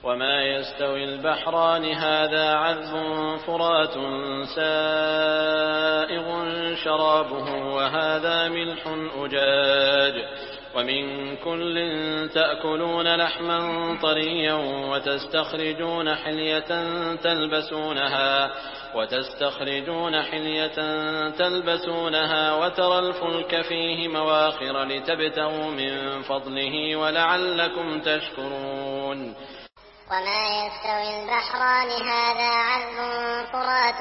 وما يستوي البحران هذا عذب فرات سائغ شرابه وهذا ملح أجاج ومن كل تأكلون لحما طريا وتستخرجون حلية تلبسونها وترى الفلك فيه مواخر لتبتغوا من فضله ولعلكم تشكرون. وما يستوي البحران هذا عذب فرات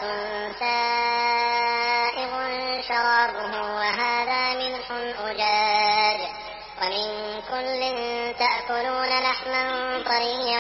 سائغ شرابه وهذا ملح أجاج ومن كل تأكلون لحما طريا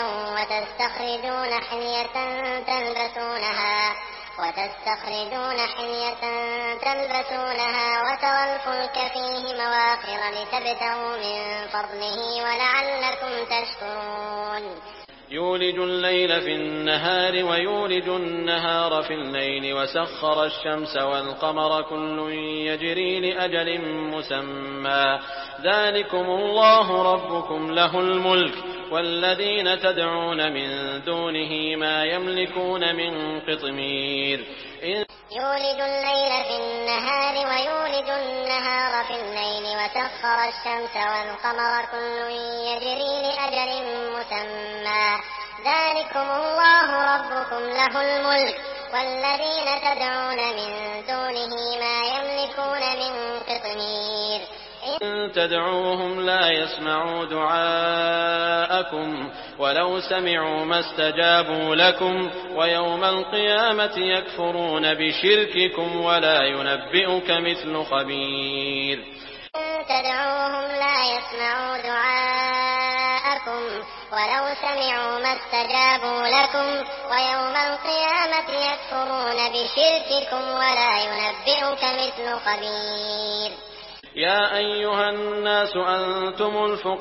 وتستخرجون حلية تلبسونها وترى الفلك فيه مواخر لتبتغوا من فضله ولعلكم تشكرون. يولج الليل في النهار ويولج النهار في الليل وسخر الشمس والقمر كل يجري لأجل مسمى ذلكم الله ربكم له الملك والذين تدعون من دونه ما يملكون من قطمير. يولج الليل في النهار ويولج النهار في الليل وسخر الشمس والقمر كل يجري لأجل مسمى ذلكم الله ربكم له الملك والذين تدعون من دونه ما يملكون من قطمير. إن تدعوهم لا يسمعوا دعاءكم ولو سمعوا ما استجابوا لكم ويوم القيامة يكفرون بشرككم ولا ينبئك مثل خبير. إن تدعوهم لا يسمعوا دعاءكم ولو سمعوا ما استجابوا لكم ويوم القيامة يكفرون بشرككم ولا ينبئك مثل خبير. يا أيها الناس أنتم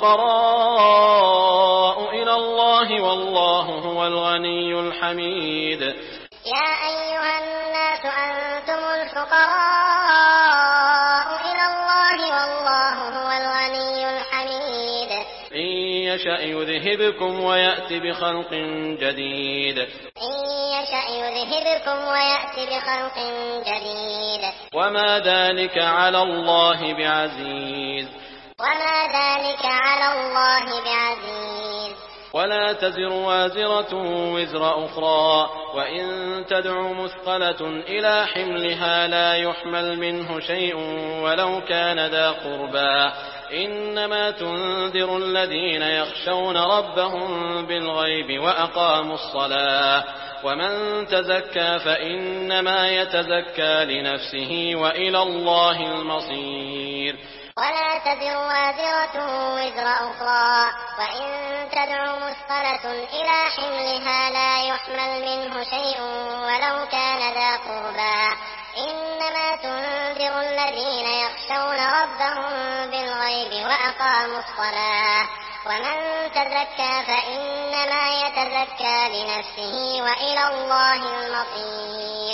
الفقراء إلى الله والله هو الغني الحميد. يا أيها الناس أنتم الفقراء إلى الله والله هو الغني الحميد. إن يشأ يذهبكم ويأتي بخلق جديد. وما ذلك على الله بعزيز. ولا تزر وازرة وزر أخرى وإن تدع مثقلة إلى حملها لا يحمل منه شيء ولو كان ذا قربى إنما تنذر الذين يخشون ربهم بالغيب وأقاموا الصلاة ومن تزكى فإنما يتزكى لنفسه وإلى الله المصير. ولا تزر وازرة وزر أخرى وإن تدع مثقلة إلى حملها لا يحمل منه شيء ولو كان ذا قربى إنما تنذر الذين يخشون ربهم بالغيب وأقاموا الصلاة ومن تزكى فإنما يتزكى لنفسه وإلى الله المصير.